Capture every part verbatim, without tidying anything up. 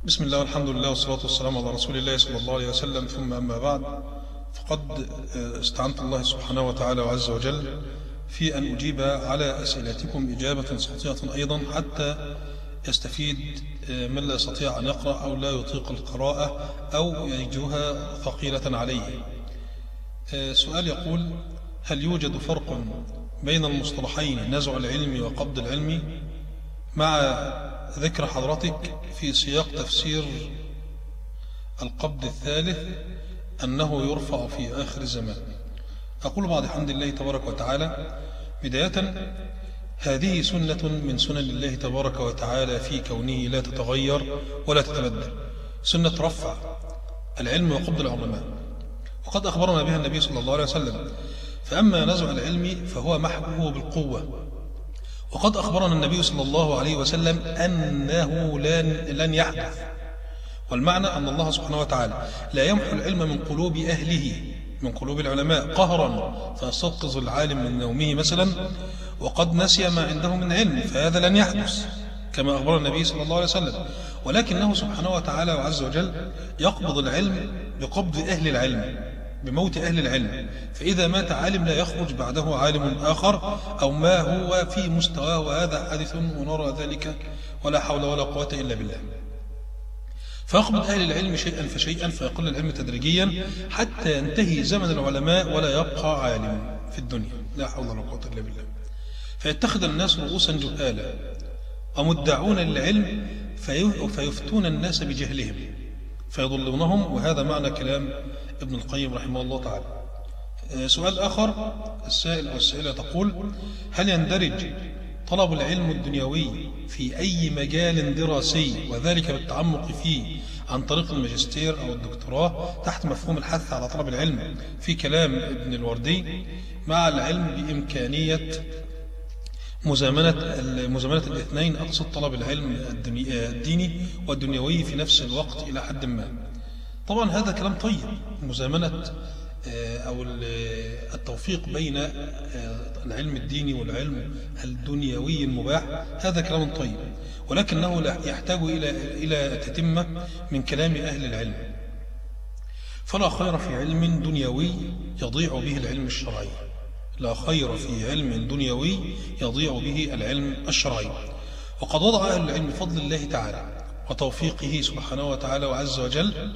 بسم الله والحمد لله والصلاة والسلام على رسول الله صلى الله عليه وسلم، ثم أما بعد، فقد استعنت الله سبحانه وتعالى وعز وجل في أن أجيب على أسئلتكم إجابة سطيعة أيضا، حتى يستفيد من لا يستطيع أن يقرأ أو لا يطيق القراءة أو يجدها ثقيلة عليه. سؤال يقول: هل يوجد فرق بين المصطلحين نزع العلم وقبض العلم، مع ذكر حضرتك في سياق تفسير القبض الثالث أنه يرفع في آخر الزمان؟ أقول بعد حمد الله تبارك وتعالى بداية: هذه سنة من سنن الله تبارك وتعالى في كونه لا تتغير ولا تتبدل، سنة رفع العلم وقبض العلماء، وقد أخبرنا بها النبي صلى الله عليه وسلم. فأما نزع العلم فهو محوه بالقوة، وقد أخبرنا النبي صلى الله عليه وسلم أنه لن, لن يحدث، والمعنى أن الله سبحانه وتعالى لا يمحو العلم من قلوب أهله، من قلوب العلماء قهرا فيستيقظ العالم من نومه مثلا وقد نسي ما عنده من علم، فهذا لن يحدث كما أخبر النبي صلى الله عليه وسلم. ولكنه سبحانه وتعالى وعز وجل يقبض العلم بقبض أهل العلم، بموت أهل العلم، فإذا مات عالم لا يخرج بعده عالم آخر أو ما هو في مستواه، وهذا حادث ونرى ذلك ولا حول ولا قوة إلا بالله. فيقبض أهل العلم شيئا فشيئا، فيقل العلم تدريجيا حتى ينتهي زمن العلماء ولا يبقى عالم في الدنيا، لا حول ولا قوة إلا بالله. فيتخذ الناس رؤوسا جهالا ومدعون للعلم فيفتون الناس بجهلهم فيضلونهم، وهذا معنى كلام ابن القيم رحمه الله تعالى. سؤال آخر، السائل أو السائلة تقول: هل يندرج طلب العلم الدنيوي في أي مجال دراسي وذلك بالتعمق فيه عن طريق الماجستير أو الدكتوراه تحت مفهوم الحث على طلب العلم في كلام ابن الوردي، مع العلم بإمكانية مزامنة مزامنة الاثنين، أقصد طلب العلم الديني والدنيوي في نفس الوقت إلى حد ما؟ طبعا هذا كلام طيب، مزامنة أو التوفيق بين العلم الديني والعلم الدنيوي المباح، هذا كلام طيب، ولكنه يحتاج إلى إلى تتمة من كلام أهل العلم. فلا خير في علم دنيوي يضيع به العلم الشرعي، لا خير في علم دنيوي يضيع به العلم الشرعي. وقد وضع أهل العلم بفضل الله تعالى وتوفيقه سبحانه وتعالى وعز وجل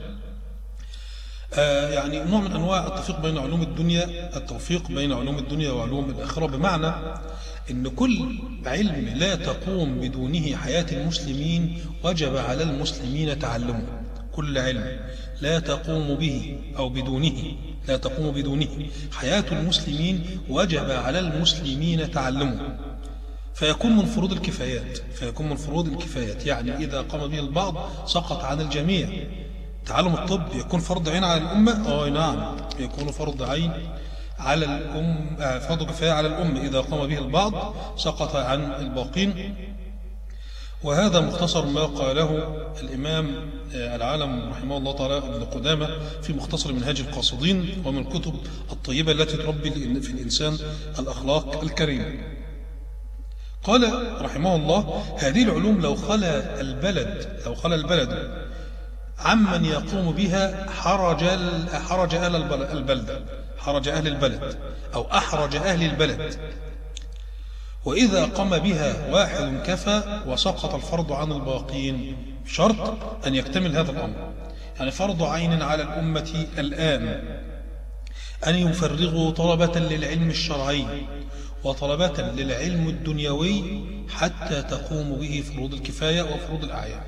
آه يعني نوع من أنواع التوفيق بين علوم الدنيا، التوفيق بين علوم الدنيا وعلوم الآخرة، بمعنى أن كل علم لا تقوم بدونه حياة المسلمين وجب على المسلمين تعلمه. كل علم لا تقوم به أو بدونه لا تقوم بدونه حياة المسلمين وجب على المسلمين تعلمه، فيكون من فروض الكفايات فيكون من فروض الكفايات يعني إذا قام به البعض سقط عن الجميع. تعلم الطب يكون فرض عين على الأمة؟ آه نعم، يكون فرض عين على الأم، فرض كفاية على الأمة، إذا قام به البعض سقط عن الباقين. وهذا مختصر ما قاله الإمام العالم رحمه الله تعالى ابن قدامة في مختصر منهاج القاصدين، ومن الكتب الطيبة التي تربي في الإنسان الأخلاق الكريمة. قال رحمه الله: هذه العلوم لو خلا البلد لو خلا البلد عمن يقوم بها حرج حرج أهل البلد حرج أهل البلد أو أحرج أهل البلد، وإذا قام بها واحد كفى وسقط الفرض عن الباقين، شرط أن يكتمل هذا الأمر. يعني فرض عين على الأمة الآن أن يفرغوا طلبة للعلم الشرعي وطلبة للعلم الدنيوي حتى تقوم به فروض الكفاية وفروض الأعيان.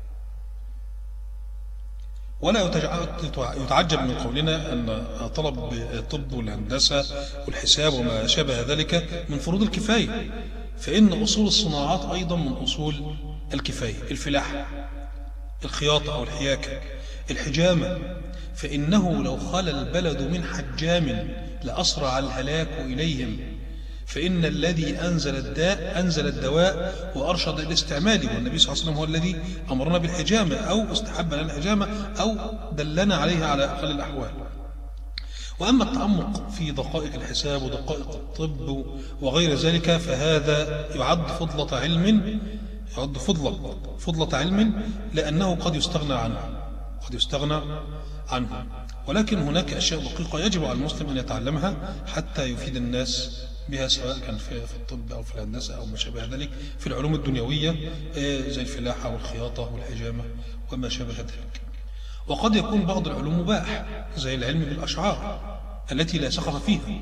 ولا يتعجب من قولنا أن طلب الطب والهندسة والحساب وما شابه ذلك من فروض الكفاية، فإن أصول الصناعات أيضا من أصول الكفاية، الفلاحة، الخياطة أو الحياكة، الحجامة، فإنه لو خلا البلد من حجام لأسرع الهلاك إليهم، فإن الذي أنزل الداء أنزل الدواء وأرشد الاستعمال، والنبي صلى الله عليه وسلم هو الذي أمرنا بالحجامة أو استحب لنا الحجامة أو دلنا عليها على أقل الأحوال. وأما التعمق في دقائق الحساب ودقائق الطب وغير ذلك فهذا يعد فضلة علم يعد فضلة فضلة علم، لأنه قد يستغنى عنه قد يستغنى عنه ولكن هناك أشياء دقيقة يجب على المسلم أن يتعلمها حتى يفيد الناس بها، سواء كان في الطب أو في الهندسة أو ما شابه ذلك، في العلوم الدنيوية زي الفلاحة والخياطة والحجامة وما شابه ذلك. وقد يكون بعض العلوم مباح زي العلم بالأشعار التي لا سخف فيها،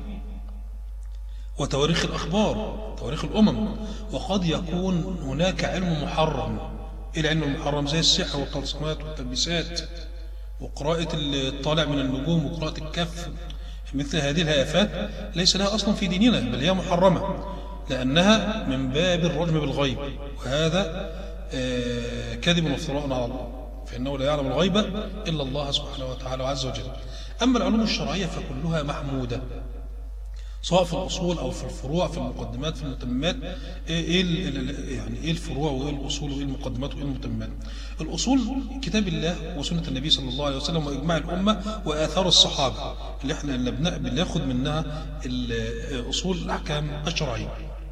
وتواريخ الأخبار، تواريخ الأمم. وقد يكون هناك علم محرم. إيه العلم المحرم؟ زي السحر والطلسمات والتلبيسات وقراءة الطالع من النجوم وقراءة الكف. مثل هذه الهيافات ليس لها أصلا في ديننا، بل هي محرمة لأنها من باب الرجم بالغيب، وهذا كذب وافتراء على الله، فإنه لا يعلم الغيب إلا الله سبحانه وتعالى عز وجل. أما العلوم الشرعية فكلها محمودة، سواء في الأصول أو في الفروع، في المقدمات، في المتممات. إيه يعني إيه الفروع وإيه الأصول وإيه المقدمات وإيه المتممات؟ الأصول كتاب الله وسنة النبي صلى الله عليه وسلم وإجماع الأمة وآثار الصحابة اللي احنا اللي بناخد منها الأصول الأحكام الشرعية.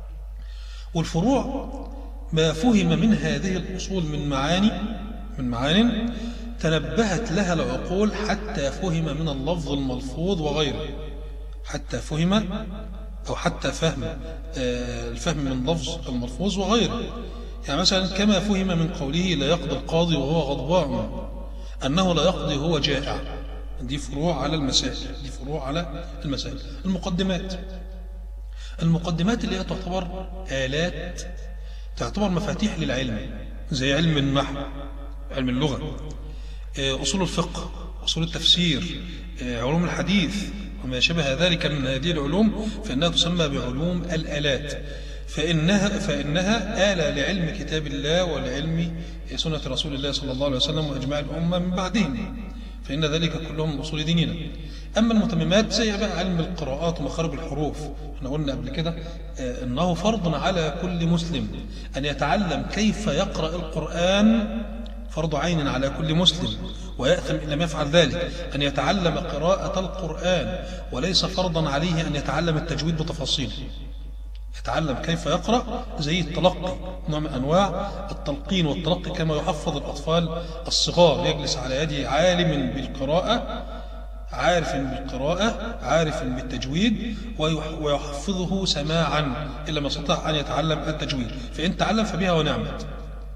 والفروع ما فهم من هذه الأصول من معاني من معاني تنبهت لها العقول حتى فهم من اللفظ الملفوظ وغيره، حتى فهم أو حتى فهم الفهم من لفظ الملفوظ وغيره. يعني مثلا كما فهم من قوله لا يقضي القاضي وهو غضبان أنه لا يقضي وهو جائع. دي فروع على المسائل دي فروع على المسائل. المقدمات المقدمات اللي هي تعتبر آلات، تعتبر مفاتيح للعلم، زي علم النحو، علم اللغة، أصول الفقه، أصول التفسير، علوم الحديث وما شابه ذلك من هذه العلوم، فإنها تسمى بعلوم الآلات، فإنها, فإنها آلة لعلم كتاب الله ولعلم سنة رسول الله صلى الله عليه وسلم وإجماع الأمة من بعدهم، فإن ذلك كلهم من أصول ديننا. أما المتممات زي بقى علم القراءات ومخارج الحروف، احنا قلنا قبل كده أنه فرض على كل مسلم أن يتعلم كيف يقرأ القرآن، فرض عين على كل مسلم ويأثم إن لم يفعل ذلك أن يتعلم قراءة القرآن، وليس فرضا عليه أن يتعلم التجويد بتفاصيله. يتعلم كيف يقرأ زي التلقي، نوع من أنواع التلقين والتلقي، كما يحفظ الأطفال الصغار، يجلس على يد عالم بالقراءة، عارف بالقراءة، عارف بالتجويد، ويحفظه سماعا إلا ما استطاع أن يتعلم التجويد، فإن تعلم فبها ونعمت.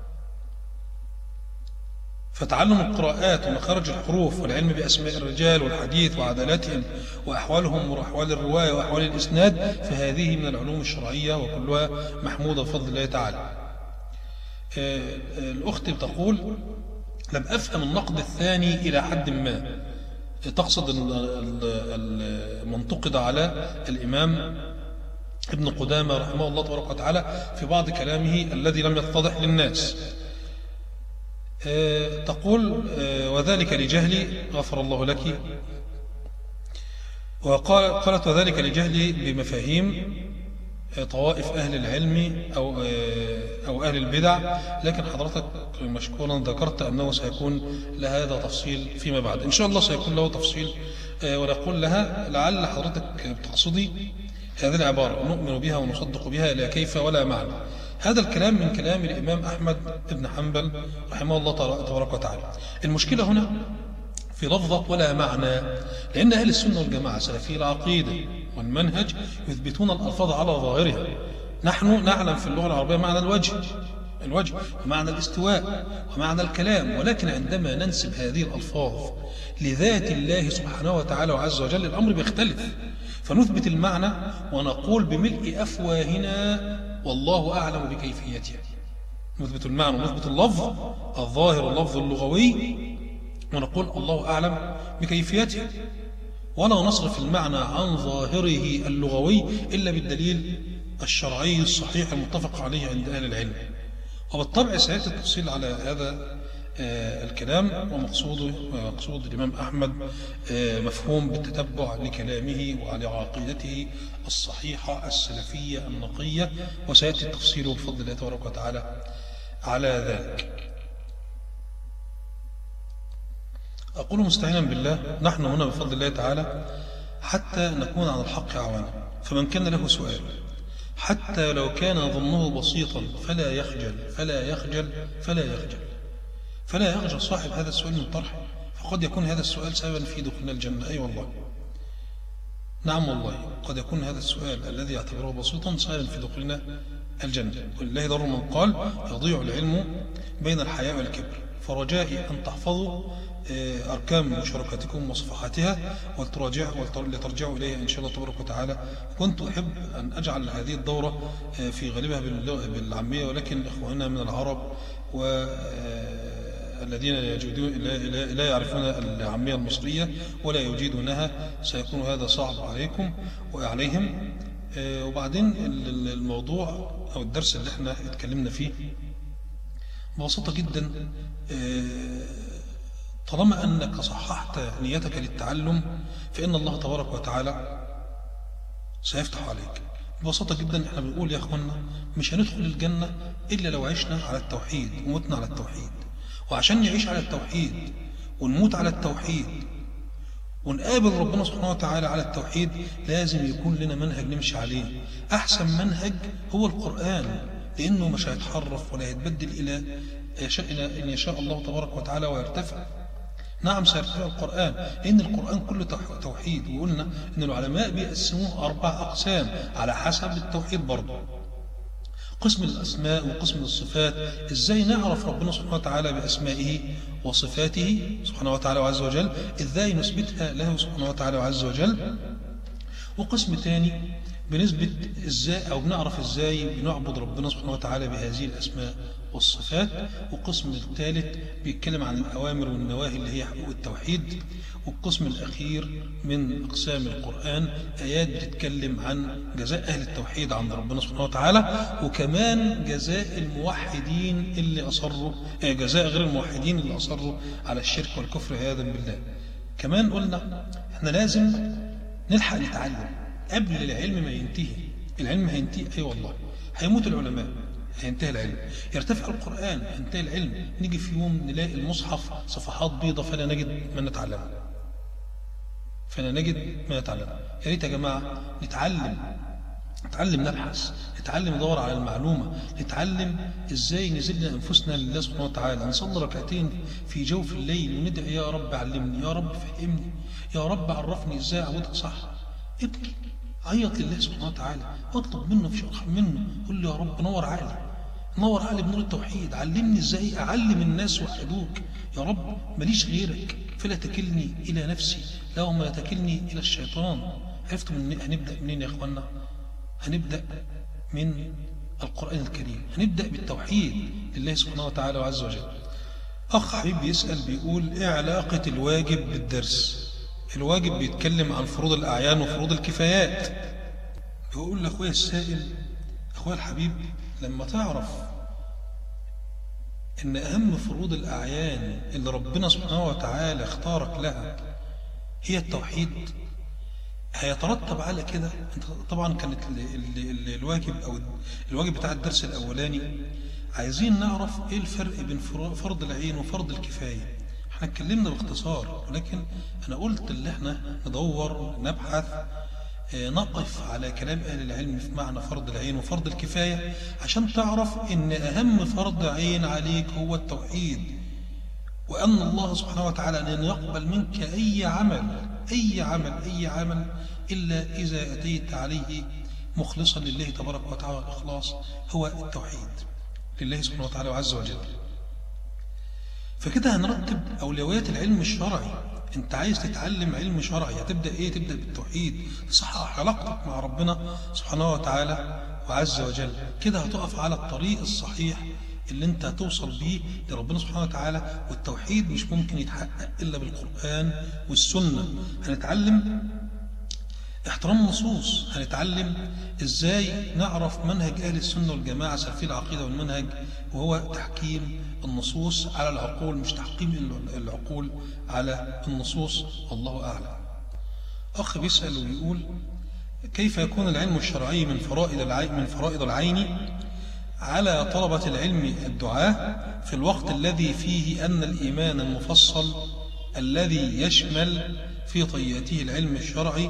فتعلم القراءات ومخارج الحروف والعلم بأسماء الرجال والحديث وعدالتهم وأحوالهم وأحوال الرواية وأحوال الإسناد، فهذه من العلوم الشرعية وكلها محمودة بفضل الله تعالى. الأخت بتقول لم أفهم النقد الثاني إلى حد ما، تقصد المنتقد على الإمام ابن قدامة رحمه الله تبارك وتعالى في بعض كلامه الذي لم يتضح للناس. تقول وذلك لجهلي، غفر الله لك، وقالت وذلك لجهلي بمفاهيم طوائف أهل العلم أو, أو أهل البدع، لكن حضرتك مشكورا ذكرت أنه سيكون لهذا تفصيل فيما بعد، إن شاء الله سيكون له تفصيل، ونقول لها لعل حضرتك بتقصدي هذه العبارة نؤمن بها ونصدق بها لا كيف ولا معنى. هذا الكلام من كلام الإمام أحمد بن حنبل رحمه الله تبارك وتعالى. المشكلة هنا في لفظة ولا معنى، لأن أهل السنة والجماعة سلفي العقيدة والمنهج يثبتون الألفاظ على ظاهرها. نحن نعلم في اللغة العربية معنى الوجه الوجه ومعنى الاستواء ومعنى الكلام، ولكن عندما ننسب هذه الألفاظ لذات الله سبحانه وتعالى وعز وجل الأمر بيختلف، فنثبت المعنى ونقول بملء أفواهنا والله أعلم بكيفيتها. نثبت المعنى ونثبت اللفظ الظاهر اللفظ اللغوي ونقول الله أعلم بكيفيته، ولا نصرف المعنى عن ظاهره اللغوي إلا بالدليل الشرعي الصحيح المتفق عليه عند أهل العلم. وبالطبع سيأتي التفصيل على هذا الكلام، ومقصوده مقصود الإمام أحمد مفهوم بالتتبع لكلامه وعلى عقيدته الصحيحة السلفية النقية، وسيأتي التفصيل بفضل الله تبارك وتعالى على ذلك. أقول مستعينا بالله، نحن هنا بفضل الله تعالى حتى نكون على الحق عوانا، فمن كان له سؤال حتى لو كان ظنه بسيطا فلا يخجل فلا يخجل فلا يخجل فلا يخجل صاحب هذا السؤال من طرحه، فقد يكون هذا السؤال سببا في دخولنا الجنة. أي أيوة والله، نعم والله، قد يكون هذا السؤال الذي يعتبره بسيطا سببا في دخولنا الجنة. ولله ضر من قال يضيع العلم بين الحياء والكبر. فرجائي أن تحفظوا أركان مشاركتكم وصفحاتها ولترجعوا إليها إن شاء الله تبارك وتعالى. كنت أحب أن أجعل هذه الدورة في غالبها بالعامية، ولكن إخواننا من العرب والذين لا يعرفون العامية المصرية ولا يجيدونها سيكون هذا صعب عليكم وعليهم. وبعدين الموضوع أو الدرس اللي احنا اتكلمنا فيه ببساطة جدا، طالما أنك صححت نيتك للتعلم فإن الله تبارك وتعالى سيفتح عليك. ببساطة جدا احنا بنقول يا أخوانا مش هندخل الجنة إلا لو عشنا على التوحيد ومتنا على التوحيد، وعشان نعيش على التوحيد ونموت على التوحيد ونقابل ربنا سبحانه وتعالى على التوحيد لازم يكون لنا منهج نمشي عليه. أحسن منهج هو القرآن، لأنه مش هيتحرف ولا يتبدل إلى إن يشاء الله تبارك وتعالى ويرتفع. نعم سيرتفع القرآن، لأن القرآن كله توحيد. وقلنا أن العلماء بيقسموه أربع أقسام على حسب التوحيد برضه: قسم الأسماء وقسم الصفات، إزاي نعرف ربنا سبحانه وتعالى بأسمائه وصفاته سبحانه وتعالى وعز وجل، إزاي نثبتها له سبحانه وتعالى وعز وجل. وقسم ثاني بنثبت إزاي أو بنعرف إزاي بنعبد ربنا سبحانه وتعالى بهذه الأسماء والصفات. وقسم الثالث بيتكلم عن الأوامر والنواهي اللي هي حقوق التوحيد. والقسم الأخير من أقسام القرآن آيات بتتكلم عن جزاء أهل التوحيد عند ربنا سبحانه وتعالى، وكمان جزاء الموحدين اللي أصروا جزاء غير الموحدين اللي أصروا على الشرك والكفر عياذا بالله. كمان قلنا احنا لازم نلحق نتعلم قبل العلم ما ينتهي. العلم هينتهي أي أيوة والله، هيموت العلماء هينتهي العلم، يرتفع القرآن هينتهي العلم، نيجي في يوم نلاقي المصحف صفحات بيضة فلا نجد ما نتعلم فلا نجد ما نتعلم. يا ريت يا جماعة نتعلم نتعلم نبحث، نتعلم ندور على المعلومة، نتعلم ازاي نزلنا انفسنا لله سبحانه وتعالى، نصلي ركعتين في جوف الليل وندعي يا رب علمني، يا رب فهمني، يا رب عرفني ازاي اعبدك صح. ابكي عيط لله سبحانه وتعالى، اطلب منه في شرح منه، قل له يا رب نور عقلي، نور عقلي بنور التوحيد، علمني ازاي اعلم الناس وحدوك يا رب، ماليش غيرك فلا تكلني الى نفسي لا ما تكلني الى الشيطان. عرفتوا من هنبدا منين يا اخوانا؟ هنبدا من القرآن الكريم، هنبدا بالتوحيد لله سبحانه وتعالى وعز وجل. اخ حبيب بيسال بيقول ايه علاقه الواجب بالدرس؟ الواجب بيتكلم عن فروض الأعيان وفروض الكفايات. بيقول لأخويا السائل أخويا الحبيب لما تعرف إن أهم فروض الأعيان اللي ربنا سبحانه وتعالى اختارك لها هي التوحيد، هيترتب على كده. طبعا كانت ال ال الواجب أو الواجب بتاع الدرس الأولاني عايزين نعرف إيه الفرق بين فرض العين وفرض الكفاية. احنا اتكلمنا باختصار، ولكن انا قلت اللي احنا ندور نبحث اه نقف على كلام اهل العلم في معنى فرض العين وفرض الكفاية، عشان تعرف ان اهم فرض عين عليك هو التوحيد، وان الله سبحانه وتعالى لن يقبل منك اي عمل اي عمل اي عمل الا اذا اتيت عليه مخلصا لله تبارك وتعالى. الاخلاص هو التوحيد لله سبحانه وتعالى وعز وجل. فكده هنرتب أولويات العلم الشرعي. انت عايز تتعلم علم شرعي هتبدأ ايه؟ تبدأ بالتوحيد، تصحح علاقتك مع ربنا سبحانه وتعالى وعز وجل. كده هتقف على الطريق الصحيح اللي انت هتوصل بيه لربنا سبحانه وتعالى. والتوحيد مش ممكن يتحقق إلا بالقرآن والسنة. هنتعلم احترام النصوص، هنتعلم ازاي نعرف منهج أهل السنة والجماعة سلفي العقيدة والمنهج، وهو تحكيم النصوص على العقول مش تحكيم العقول على النصوص. والله أعلم. أخ بيسأل ويقول كيف يكون العلم الشرعي من فرائض العين من فرائض العين على طلبة العلم الدعاة في الوقت الذي فيه أن الإيمان المفصل الذي يشمل في طياته العلم الشرعي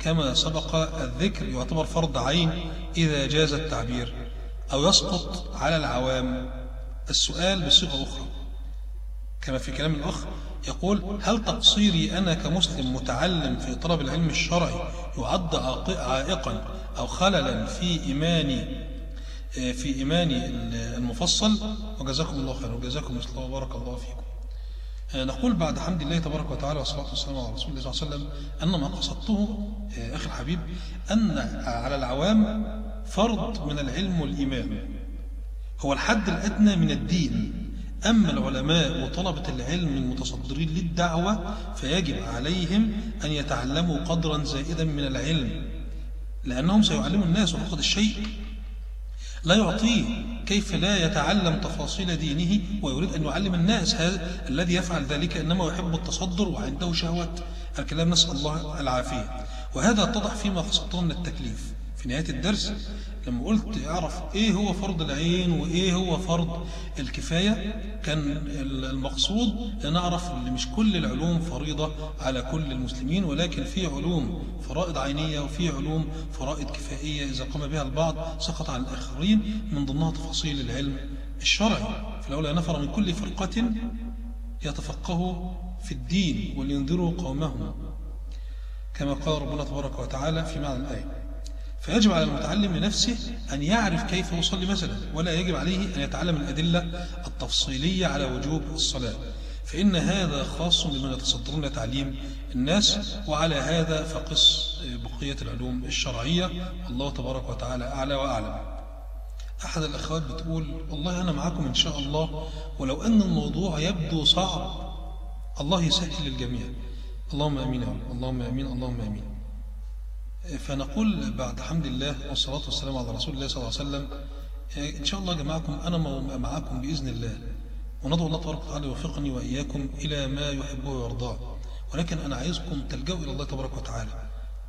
كما سبق الذكر يعتبر فرض عين إذا جاز التعبير، أو يسقط على العوام السؤال بصيغة أخرى كما في كلام الأخ يقول: هل تقصيري أنا كمسلم متعلم في طلب العلم الشرعي يعد عائقا أو خللا في إيماني في إيماني المفصل؟ وجزاكم الله خير وجزاكم الله وبارك الله فيكم. نقول بعد حمد الله تبارك وتعالى والصلاة والسلام على رسول الله صلى الله عليه وسلم أن ما قصدته أخي الحبيب أن على العوام فرض من العلم والإيمان هو الحد الأدنى من الدين، أما العلماء وطلبة العلم المتصدرين للدعوة فيجب عليهم أن يتعلموا قدرا زائدا من العلم، لأنهم سيعلموا الناس، وفقد الشيء لا يعطيه، كيف لا يتعلم تفاصيل دينه ويريد أن يعلم الناس؟ هذا الذي يفعل ذلك إنما يحب التصدر وعنده شهوات الكلام، نسأل الله العافية. وهذا اتضح فيما قصدته من التكليف في نهاية الدرس لما قلت اعرف ايه هو فرض العين وايه هو فرض الكفاية. كان المقصود ان نعرف ان مش كل العلوم فريضة على كل المسلمين، ولكن في علوم فرائض عينية وفي علوم فرائض كفائية إذا قام بها البعض سقط عن الآخرين، من ضمنها تفاصيل العلم الشرعي. فلولا نفر من كل فرقة يتفقهوا في الدين ولينذروا قومهم كما قال ربنا تبارك وتعالى في معنى الآية. فيجب على المتعلم لنفسه أن يعرف كيف يصلي مثلا، ولا يجب عليه أن يتعلم الأدلة التفصيلية على وجوب الصلاة، فإن هذا خاص بمن يتصدرون تعليم الناس. وعلى هذا فقس بقية العلوم الشرعية، والله تبارك وتعالى أعلى وأعلم. أحد الأخوات بتقول: والله أنا معكم إن شاء الله، ولو أن الموضوع يبدو صعب الله يسهل للجميع. اللهم أمين، اللهم أمين، اللهم أمين. فنقول بعد حمد الله والصلاة والسلام على رسول الله صلى الله عليه وسلم إن شاء الله جماعكم أنا معكم بإذن الله، وندعو الله تبارك وتعالى يوفقني وإياكم إلى ما يحبه ويرضاه. ولكن أنا عايزكم تلجأوا إلى الله تبارك وتعالى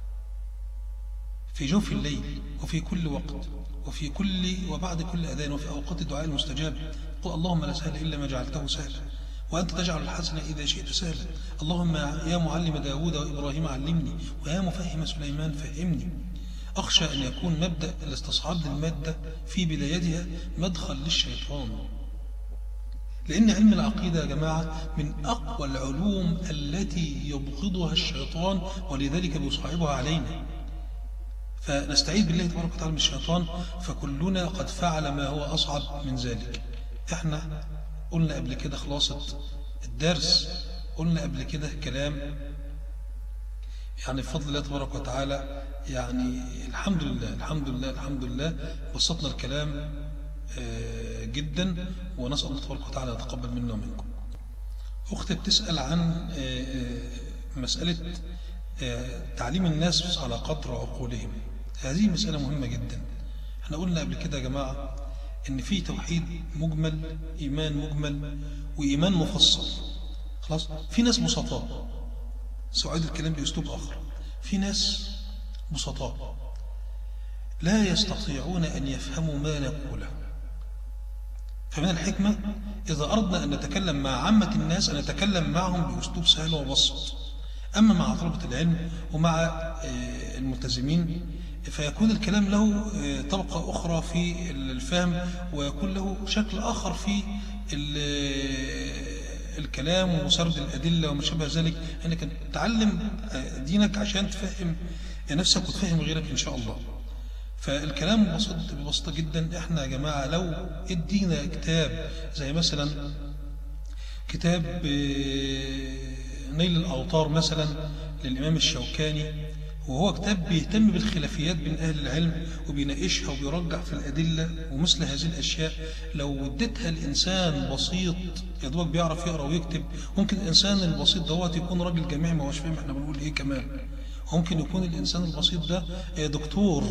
في جوف الليل وفي كل وقت وفي كل وبعد كل أذان وفي أوقات الدعاء المستجاب. قل: اللهم لا سهل إلا ما جعلته سهلا وأنت تجعل الحسن إذا شئت سهلا. اللهم يا معلم داود وإبراهيم علمني، ويا مفهم سليمان فهمني. أخشى أن يكون مبدأ الاستصحاب للمادة في بدايتها مدخل للشيطان، لأن علم العقيدة يا جماعة من أقوى العلوم التي يبغضها الشيطان، ولذلك بيصعبها علينا. فنستعيذ بالله تبارك وتعالى من الشيطان، فكلنا قد فعل ما هو أصعب من ذلك. احنا قلنا قبل كده خلاصة الدرس، قلنا قبل كده كلام يعني بفضل الله تبارك وتعالى، يعني الحمد لله الحمد لله الحمد لله بسطنا الكلام جدا، ونسأل الله تبارك وتعالى يتقبل منا ومنكم. أختي بتسأل عن مسألة تعليم الناس على قدر عقولهم. هذه مسألة مهمة جدا. احنا قلنا قبل كده يا جماعة ان في توحيد مجمل، ايمان مجمل، وايمان مفصل. خلاص، في ناس بسطاء، سأعيد الكلام بأسلوب آخر، في ناس بسطاء لا يستطيعون أن يفهموا ما نقوله. فمن الحكمة إذا أردنا أن نتكلم مع عامة الناس أن نتكلم معهم بأسلوب سهل وبسط. أما مع طلبة العلم ومع الملتزمين فيكون الكلام له طبقة أخرى في الفهم، ويكون له شكل آخر في الكلام وسرد الأدلة وما شابه ذلك، أنك تعلم دينك عشان تفهم نفسك وتفهم غيرك إن شاء الله. فالكلام بسيط ببساطة جدا. احنا يا جماعة لو ادينا كتاب زي مثلا كتاب نيل الأوطار مثلا للإمام الشوكاني، وهو كتاب بيهتم بالخلافيات بين أهل العلم وبيناقشها وبيرجع في الأدلة ومثل هذه الأشياء، لو اديتها الإنسان بسيط يا دوبك بيعرف يقرأ ويكتب، ممكن الإنسان البسيط دوت يكون راجل جامعي ما هوش فاهم احنا بنقول إيه كمان، ممكن يكون الإنسان البسيط ده دكتور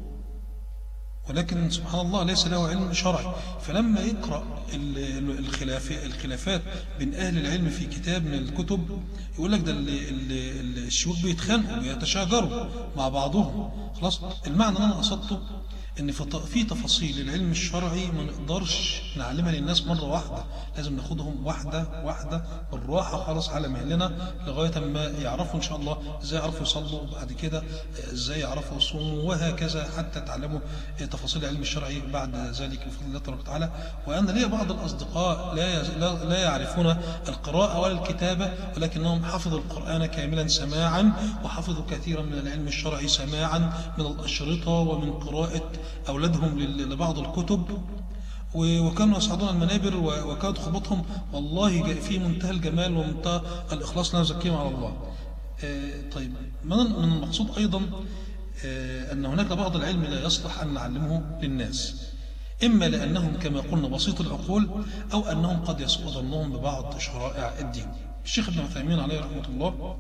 ولكن سبحان الله ليس له علم شرعي. فلما يقرأ الخلافات بين أهل العلم في كتاب من الكتب يقول لك ده الشيوخ بيتخانقوا ويتشاجروا مع بعضهم. خلاص، المعنى اللي أنا قصدته ان في تفاصيل العلم الشرعي ما نقدرش نعلمها للناس مرة واحدة، لازم ناخدهم واحدة واحدة بالراحة خالص على مهلنا لغاية ما يعرفوا ان شاء الله ازاي يعرفوا يصلوا، بعد كده ازاي يعرفوا يصوموا، وهكذا حتى تعلموا تفاصيل العلم الشرعي بعد ذلك بفضل الله تبارك وتعالى. وانا لي بعض الاصدقاء لا لا يعرفون القراءة ولا الكتابة، ولكنهم حفظوا القرآن كاملا سماعا، وحفظوا كثيرا من العلم الشرعي سماعا من الأشرطة ومن قراءة أولادهم لبعض الكتب، وكانوا يصعدون المنابر وكانت خطبتهم والله في منتهى الجمال ومنتهى الإخلاص، لا نزكيهم على الله. طيب، من المقصود أيضا أن هناك بعض العلم لا يصلح أن نعلمه للناس، إما لأنهم كما قلنا بسيط العقول، أو أنهم قد يسوء ظنهم ببعض شرائع الدين. الشيخ ابن عثيمين عليه رحمة الله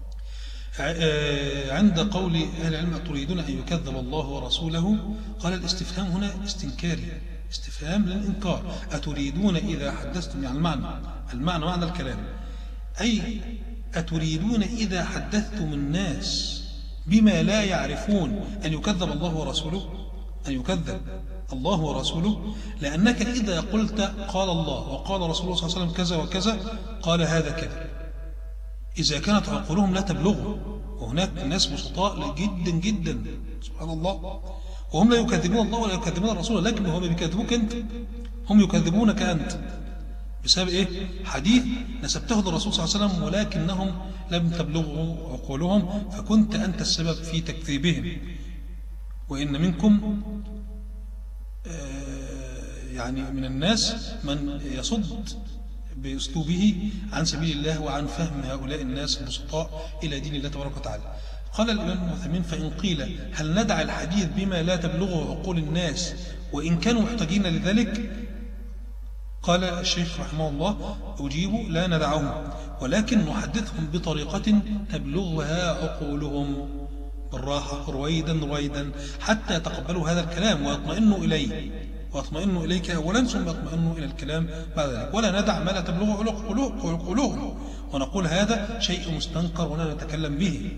عند قول أهل العلم أتريدون أن يكذب الله ورسوله، قال الاستفهام هنا استنكاري، استفهام للإنكار. أتريدون إذا حدثتم، يعني المعنى المعنى معنى الكلام، أي أتريدون إذا حدثتم الناس بما لا يعرفون أن يكذب الله ورسوله، أن يكذب الله ورسوله، لأنك إذا قلت قال الله وقال رسول الله صلى الله عليه وسلم كذا وكذا، قال هذا كذا. إذا كانت عقولهم لا تبلغه، وهناك ناس بسطاء جدا جدا سبحان الله، وهم لا يكذبون الله ولا يكذبون الرسول، لكن هم بيكذبوك أنت، هم يكذبونك أنت بسبب إيه؟ حديث نسبته للرسول صلى الله عليه وسلم، ولكنهم لم تبلغوا عقولهم، فكنت أنت السبب في تكذيبهم. وإن منكم يعني من الناس من يصد بأسلوبه عن سبيل الله وعن فهم هؤلاء الناس البسطاء إلى دين الله تبارك وتعالى. قال الإمام ابن عثيمين: فإن قيل هل ندع الحديث بما لا تبلغه عقول الناس وإن كانوا محتاجين لذلك؟ قال الشيخ رحمه الله: أجيب لا ندعهم، ولكن نحدثهم بطريقة تبلغها عقولهم بالراحة رويدا رويدا حتى يتقبلوا هذا الكلام ويطمئنوا إليه، واطمئنوا إليك أولا ثم يطمئنوا إلى الكلام بعد ذلك، ولا ندع ما لا تبلغه عقولهم ونقول هذا شيء مستنكر ولا نتكلم به.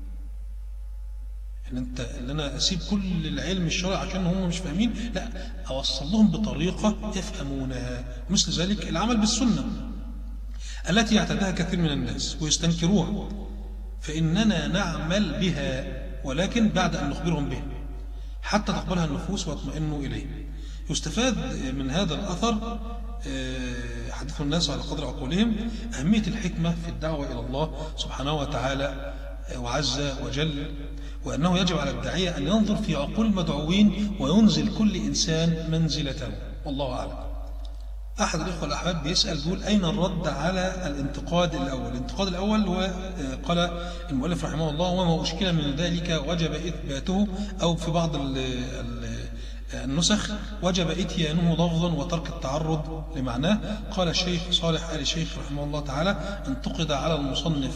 يعني أنت اللي أنا أسيب كل العلم الشرعي عشان هم مش فاهمين، لا، أوصل لهم بطريقة يفهمونها. مثل ذلك العمل بالسنة التي يعتادها كثير من الناس ويستنكروها، فإننا نعمل بها ولكن بعد أن نخبرهم بها حتى تقبلها النفوس ويطمئنوا إليه. يستفاد من هذا الأثر حدث الناس على قدر عقولهم أهمية الحكمة في الدعوة إلى الله سبحانه وتعالى وعز وجل، وأنه يجب على الداعية أن ينظر في عقول المدعوين وينزل كل إنسان منزلته، والله أعلم. أحد الإخوة الأحباب بيسأل بيقول: أين الرد على الانتقاد الأول؟ الانتقاد الأول هو قال المؤلف رحمه الله: وما أشكل من ذلك وجب إثباته، أو في بعض النسخ وجب إتيانه لفظا وترك التعرض لمعناه. قال الشيخ صالح آل الشيخ رحمه الله تعالى: انتقد على المصنف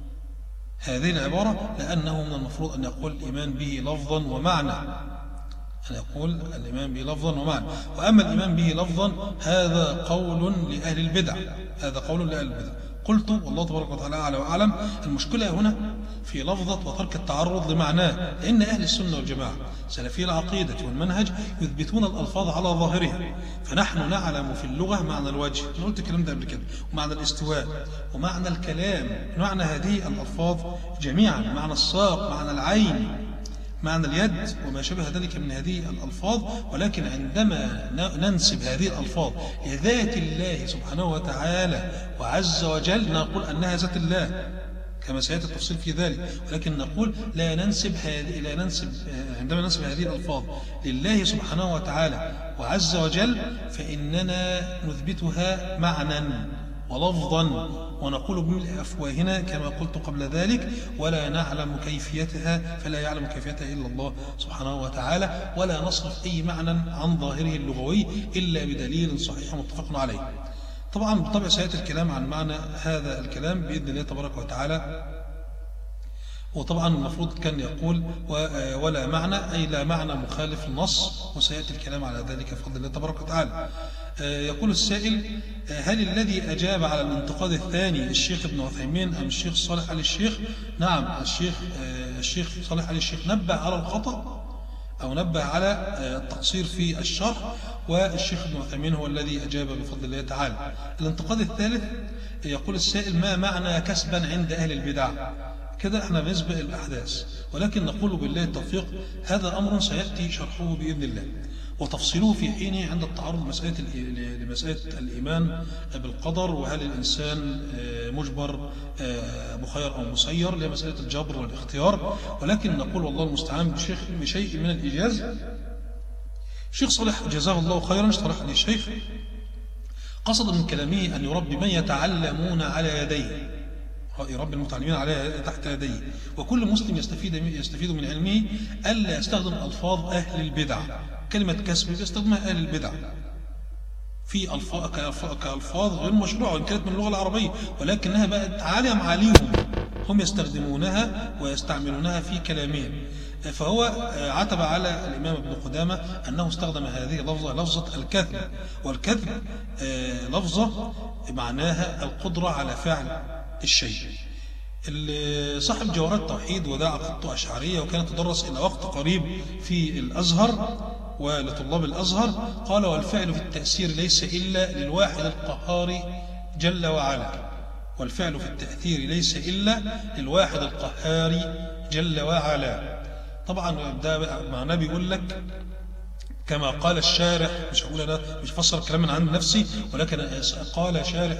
هذه العبارة لأنه من المفروض أن يقول الإيمان به لفظا ومعنى، أن يقول الإيمان به لفظا ومعنى، وأما الإيمان به لفظا هذا قول لأهل البدع، هذا قول لأهل البدع. قلت والله تبارك وتعالى أعلى وأعلم، المشكلة هنا في لفظة وترك التعرض لمعناه، لأن أهل السنة والجماعة سلفي العقيدة والمنهج يثبتون الألفاظ على ظاهرها، فنحن نعلم في اللغة معنى الوجه، أنا قلت الكلام ده قبل كده، ومعنى الاستواء، ومعنى الكلام، معنى هذه الألفاظ جميعا، معنى الساق، معنى العين، معنى اليد وما شابه ذلك من هذه الألفاظ. ولكن عندما ننسب هذه الألفاظ لذات الله سبحانه وتعالى وعز وجل نقول أنها ذات الله كما سيأتي التفصيل في ذلك، ولكن نقول لا ننسب هذه لا ننسب عندما ننسب هذه الألفاظ لله سبحانه وتعالى وعز وجل فإننا نثبتها معنى ولفظا ونقول بملء أفواهنا كما قلت قبل ذلك، ولا نعلم كيفيتها، فلا يعلم كيفيتها إلا الله سبحانه وتعالى، ولا نصرف أي معنى عن ظاهره اللغوي إلا بدليل صحيح متفق عليه. طبعا بالطبع سيأتي الكلام عن معنى هذا الكلام بإذن الله تبارك وتعالى. وطبعا المفروض كان يقول ولا معنى، أي لا معنى مخالف النص، وسيأتي الكلام على ذلك بفضل الله تبارك وتعالى. يقول السائل: هل الذي أجاب على الانتقاد الثاني الشيخ ابن عثيمين أم الشيخ صالح آل الشيخ؟ نعم، الشيخ الشيخ صالح آل الشيخ نبه على الخطأ أو نبه على التقصير في الشرح، والشيخ ابن عثيمين هو الذي أجاب بفضل الله تعالى. الانتقاد الثالث يقول السائل: ما معنى كسبا عند أهل البدع؟ كده احنا بنسبق الأحداث، ولكن نقول بالله التوفيق هذا أمر سيأتي شرحه بإذن الله وتفصيله في حينه عند التعرض لمسألة لمسألة الإيمان بالقدر، وهل الإنسان مجبر مخير أو مسير، لمسألة الجبر والاختيار. ولكن نقول والله المستعان بشيء من الإيجاز. الشيخ صالح جزاه الله خيرا شرح لي الشيخ قصد من كلامه أن يربي من يتعلمون على يديه، يربي المتعلمين على تحت يديه، وكل مسلم يستفيد يستفيد من علمه ألا يستخدم ألفاظ أهل البدع. كلمة كسب يستخدمها أهل البدع في ألفاظ كألفاظ غير مشروعة وإن كانت من اللغة العربية، ولكنها بقت عالم عليهم، هم يستخدمونها ويستعملونها في كلامهم. فهو عتب على الإمام ابن قدامة أنه استخدم هذه اللفظة، لفظة الكذب، والكذب لفظة معناها القدرة على فعل الشيء. صاحب جوهرات التوحيد وده عقيدته أشعرية، وكانت تدرس إلى وقت قريب في الأزهر ولطلاب الأزهر. قال: والفعل في التأثير ليس إلا للواحد القهار جل وعلا. والفعل في التأثير ليس إلا للواحد القهار جل وعلا. طبعا ده معناه بيقول لك كما قال الشارح، مش هقول أنا مش فسر كلام من عند نفسي، ولكن قال شارح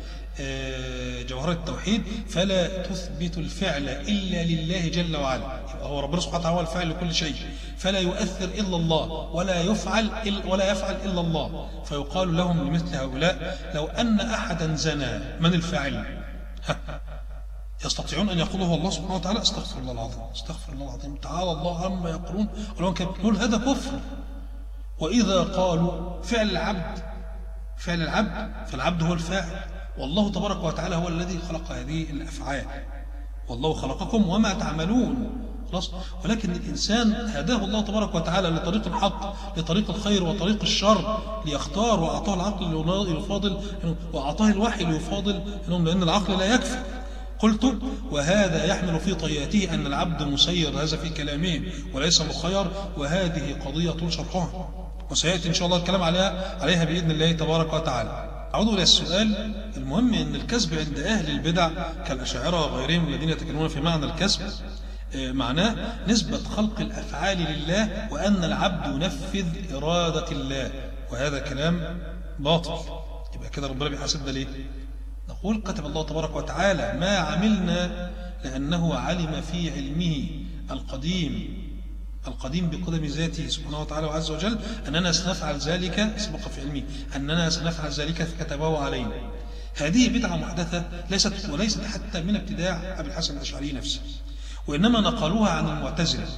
جوهرة التوحيد: فلا تثبت الفعل إلا لله جل وعلا. هو ربنا سبحانه وتعالى هو الفاعل لكل شيء، فلا يؤثر إلا الله، ولا يفعل إلا ولا يفعل إلا الله. فيقال لهم لمثل هؤلاء: لو أن أحدا زنى، من الفاعل؟ يستطيعون أن يقولوا هو الله سبحانه وتعالى؟ استغفر الله العظيم، استغفر الله العظيم، تعالى الله عما يقولون. ولو كان يقول هذا كفر. وإذا قالوا فعل العبد فعل العبد فالعبد هو الفاعل، والله تبارك وتعالى هو الذي خلق هذه الأفعال، والله خلقكم وما تعملون. خلاص. ولكن الإنسان هداه الله تبارك وتعالى لطريق الحق، لطريق الخير وطريق الشر، ليختار، وأعطاه العقل ليفاضل، وأعطاه الوحي ليفاضل، لأن العقل لا يكفي. قلت: وهذا يحمل في طياته أن العبد مسير، هذا في كلامه، وليس مخير، وهذه قضية طول شرحها وسيأتي إن شاء الله الكلام عليها عليها بإذن الله تبارك وتعالى. أعود إلى السؤال المهم: أن الكسب عند أهل البدع كالأشاعرة وغيرهم الذين يتكلمون في معنى الكسب معناه نسبة خلق الأفعال لله، وأن العبد ينفذ إرادة الله، وهذا كلام باطل. يبقى كده ربنا بيحاسبنا ليه؟ نقول: كتب الله تبارك وتعالى ما عملنا لأنه علم في علمه القديم القديم بقدم ذاته سبحانه وتعالى وعز وجل أننا سنفعل ذلك، سبق في علمه أننا سنفعل ذلك فكتبه علينا. هذه بدعة محدثة ليست وليست حتى من ابتداع أبي الحسن الأشعري نفسه، وإنما نقلوها عن المعتزلة.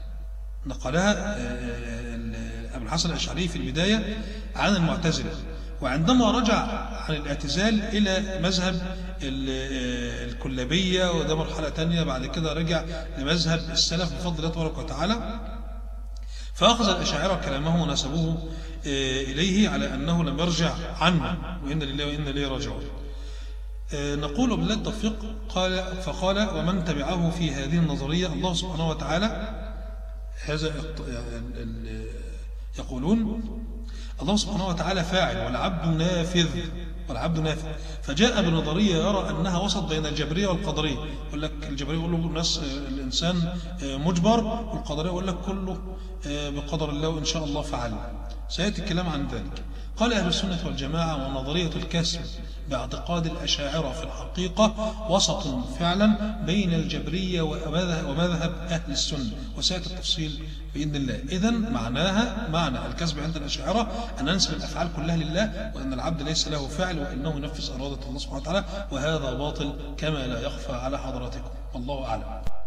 نقلها أبي الحسن الأشعري في البداية عن المعتزلة، وعندما رجع عن الاعتزال إلى مذهب الكلابية، وده مرحلة تانية، بعد كده رجع لمذهب السلف بفضل الله تبارك وتعالى، فأخذ الأشاعرة كلامه ونسبوه إليه على أنه لم يرجع عنه، وإن لله وإن إليه راجعون. نقول بالله التوفيق. قال فقال: ومن تبعه في هذه النظرية الله سبحانه وتعالى، هذا يقولون الله سبحانه وتعالى فاعل والعبد نافذ والعبد نافذ، فجاء بنظرية يرى أنها وسط بين الجبرية والقدرية. يقول لك الجبرية يقول له الناس الإنسان مجبر، والقدرية يقول لك كله بقدر الله وإن شاء الله فعل. سيأتي الكلام عن ذلك. قال أهل السنة والجماعة: ونظرية الكسب باعتقاد الأشاعرة في الحقيقة وسط فعلا بين الجبرية ومذهب أهل السنة، وسيأتي التفصيل بإذن الله. إذن معناها معنى الكسب عند الأشاعرة أن ننسب الأفعال كلها لله، وأن العبد ليس له فعل، وأنه ينفذ إرادة الله سبحانه وتعالى، وهذا باطل كما لا يخفى على حضراتكم، والله أعلم.